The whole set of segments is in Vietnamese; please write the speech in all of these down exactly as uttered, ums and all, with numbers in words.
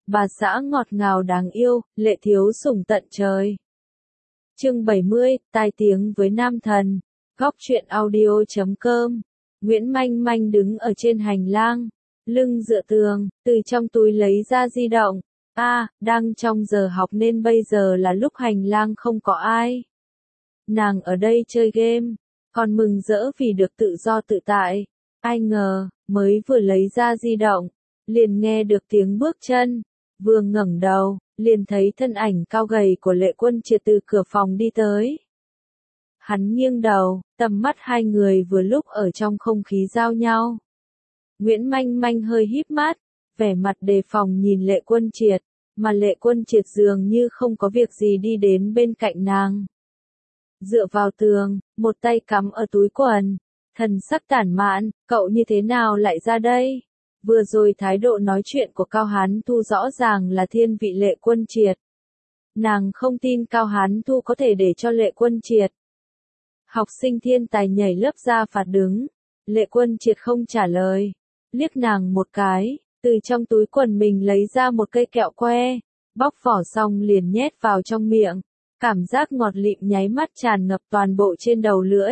bà xã ngọt ngào đáng yêu, lệ thiếu sủng tận trời. Chương bảy mươi, tai tiếng với nam thần. Góc truyện audio chấm com. Nguyễn Manh Manh đứng ở trên hành lang, lưng dựa tường, từ trong túi lấy ra di động. A, à, đang trong giờ học nên bây giờ là lúc hành lang không có ai. Nàng ở đây chơi game, còn mừng rỡ vì được tự do tự tại. Ai ngờ, mới vừa lấy ra di động, liền nghe được tiếng bước chân, vừa ngẩng đầu, liền thấy thân ảnh cao gầy của Lệ Quân Triệt từ cửa phòng đi tới. Hắn nghiêng đầu, tầm mắt hai người vừa lúc ở trong không khí giao nhau. Nguyễn Manh Manh hơi híp mắt, vẻ mặt đề phòng nhìn Lệ Quân Triệt, mà Lệ Quân Triệt dường như không có việc gì đi đến bên cạnh nàng. Dựa vào tường, một tay cắm ở túi quần, thần sắc tản mạn, cậu như thế nào lại ra đây? Vừa rồi thái độ nói chuyện của Cao Hán Thu rõ ràng là thiên vị Lệ Quân Triệt. Nàng không tin Cao Hán Thu có thể để cho Lệ Quân Triệt. Học sinh thiên tài nhảy lớp ra phạt đứng, Lệ Quân Triệt không trả lời, liếc nàng một cái, từ trong túi quần mình lấy ra một cây kẹo que, bóc vỏ xong liền nhét vào trong miệng, cảm giác ngọt lịm nháy mắt tràn ngập toàn bộ trên đầu lưỡi.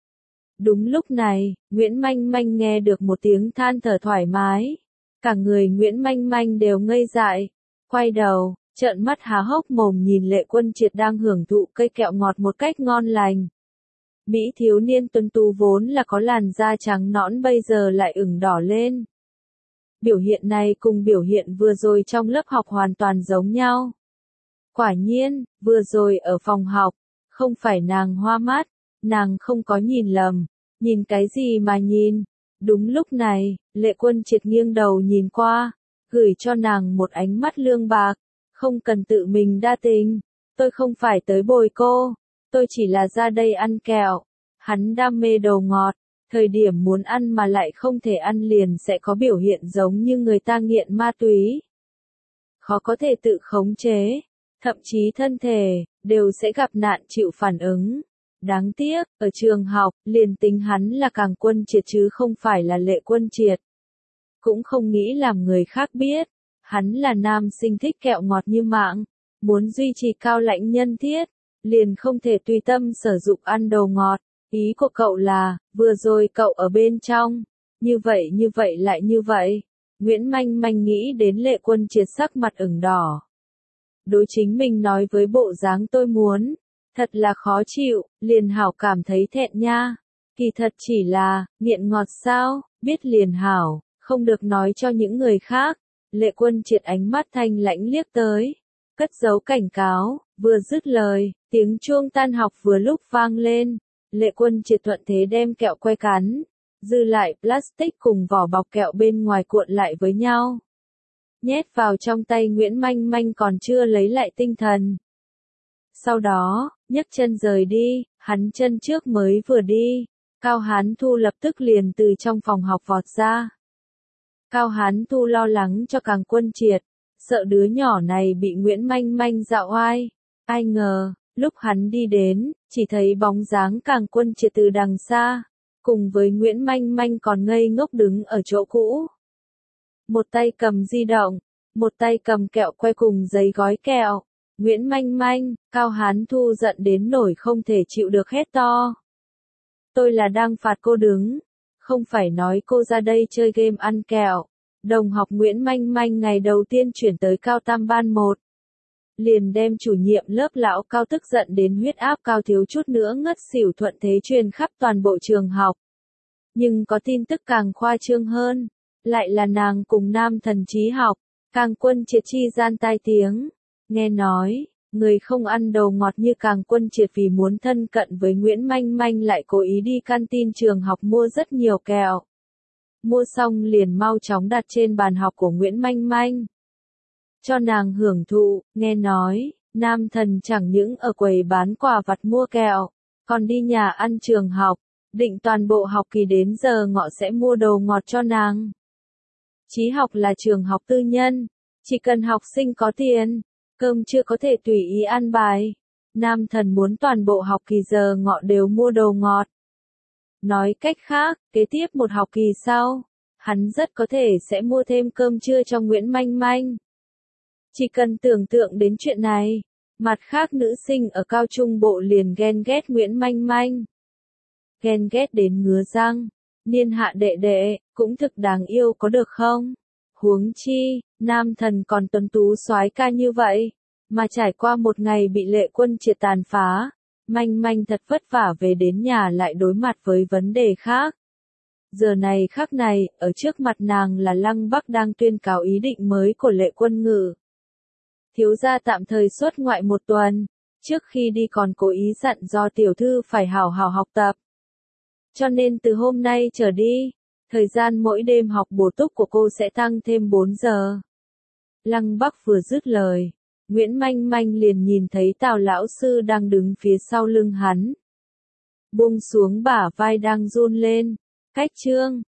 Đúng lúc này, Nguyễn Manh Manh nghe được một tiếng than thở thoải mái. Cả người Nguyễn Manh Manh đều ngây dại. Quay đầu, trợn mắt há hốc mồm nhìn Lệ Quân Triệt đang hưởng thụ cây kẹo ngọt một cách ngon lành. Mỹ thiếu niên tuấn tú vốn là có làn da trắng nõn bây giờ lại ửng đỏ lên. Biểu hiện này cùng biểu hiện vừa rồi trong lớp học hoàn toàn giống nhau. Quả nhiên, vừa rồi ở phòng học, không phải nàng hoa mắt. Nàng không có nhìn lầm, nhìn cái gì mà nhìn. Đúng lúc này, Lệ Quân Triệt nghiêng đầu nhìn qua, gửi cho nàng một ánh mắt lương bạc, không cần tự mình đa tình, tôi không phải tới bồi cô, tôi chỉ là ra đây ăn kẹo. Hắn đam mê đồ ngọt, thời điểm muốn ăn mà lại không thể ăn liền sẽ có biểu hiện giống như người ta nghiện ma túy. Khó có thể tự khống chế, thậm chí thân thể, đều sẽ gặp nạn chịu phản ứng. Đáng tiếc, ở trường học, liền tính hắn là Càng Quân Triệt chứ không phải là Lệ Quân Triệt. Cũng không nghĩ làm người khác biết, hắn là nam sinh thích kẹo ngọt như mạng, muốn duy trì cao lãnh nhân thiết, liền không thể tùy tâm sử dụng ăn đồ ngọt. Ý của cậu là, vừa rồi cậu ở bên trong, như vậy như vậy lại như vậy. Nguyễn Manh Manh nghĩ đến Lệ Quân Triệt sắc mặt ửng đỏ. Đối chính mình nói với bộ dáng tôi muốn. Thật là khó chịu, liền hảo cảm thấy thẹn nha. Kỳ thật chỉ là, nghiện ngọt sao, biết liền hảo, không được nói cho những người khác. Lệ Quân Triệt ánh mắt thanh lãnh liếc tới, cất giấu cảnh cáo, vừa dứt lời, tiếng chuông tan học vừa lúc vang lên. Lệ Quân Triệt thuận thế đem kẹo que cắn, dư lại plastic cùng vỏ bọc kẹo bên ngoài cuộn lại với nhau. Nhét vào trong tay Nguyễn Manh Manh còn chưa lấy lại tinh thần. Sau đó, nhấc chân rời đi, hắn chân trước mới vừa đi, Cao Hán Thu lập tức liền từ trong phòng học vọt ra. Cao Hán Thu lo lắng cho Càng Quân Triệt, sợ đứa nhỏ này bị Nguyễn Manh Manh dạo oai. Ai ngờ, lúc hắn đi đến, chỉ thấy bóng dáng Càng Quân Triệt từ đằng xa, cùng với Nguyễn Manh Manh còn ngây ngốc đứng ở chỗ cũ. Một tay cầm di động, một tay cầm kẹo que cùng giấy gói kẹo. Nguyễn Manh Manh, Cao Hán Thu giận đến nổi không thể chịu được hét to. Tôi là đang phạt cô đứng, không phải nói cô ra đây chơi game ăn kẹo. Đồng học Nguyễn Manh Manh ngày đầu tiên chuyển tới Cao Tam Ban một. Liền đem chủ nhiệm lớp lão Cao tức giận đến huyết áp cao thiếu chút nữa ngất xỉu thuận thế truyền khắp toàn bộ trường học. Nhưng có tin tức càng khoa trương hơn, lại là nàng cùng nam thần trí học, Càng Quân Triệt chi gian tai tiếng. Nghe nói, người không ăn đồ ngọt như Càng Quân Triệt vì muốn thân cận với Nguyễn Manh Manh lại cố ý đi canteen trường học mua rất nhiều kẹo. Mua xong liền mau chóng đặt trên bàn học của Nguyễn Manh Manh. Cho nàng hưởng thụ, nghe nói, nam thần chẳng những ở quầy bán quà vặt mua kẹo, còn đi nhà ăn trường học, định toàn bộ học kỳ đến giờ ngọ sẽ mua đồ ngọt cho nàng. Chí học là trường học tư nhân, chỉ cần học sinh có tiền, cơm chưa có thể tùy ý ăn bài. Nam thần muốn toàn bộ học kỳ giờ ngọ đều mua đồ ngọt. Nói cách khác, kế tiếp một học kỳ sau, hắn rất có thể sẽ mua thêm cơm trưa cho Nguyễn Manh Manh. Chỉ cần tưởng tượng đến chuyện này, mặt khác nữ sinh ở cao trung bộ liền ghen ghét Nguyễn Manh Manh. Ghen ghét đến ngứa răng, niên hạ đệ đệ, cũng thực đáng yêu có được không? Huống chi, nam thần còn tuấn tú soái ca như vậy, mà trải qua một ngày bị Lệ Quân triệt tàn phá, Manh Manh thật vất vả về đến nhà lại đối mặt với vấn đề khác. Giờ này khắc này, ở trước mặt nàng là Lăng Bắc đang tuyên cáo ý định mới của Lệ Quân Ngự. Thiếu gia tạm thời xuất ngoại một tuần, trước khi đi còn cố ý dặn do tiểu thư phải hảo hảo học tập. Cho nên từ hôm nay trở đi, thời gian mỗi đêm học bổ túc của cô sẽ tăng thêm bốn giờ. Lăng Bắc vừa dứt lời, Nguyễn Manh Manh liền nhìn thấy Tào lão sư đang đứng phía sau lưng hắn. Buông xuống bả vai đang run lên, cách chương.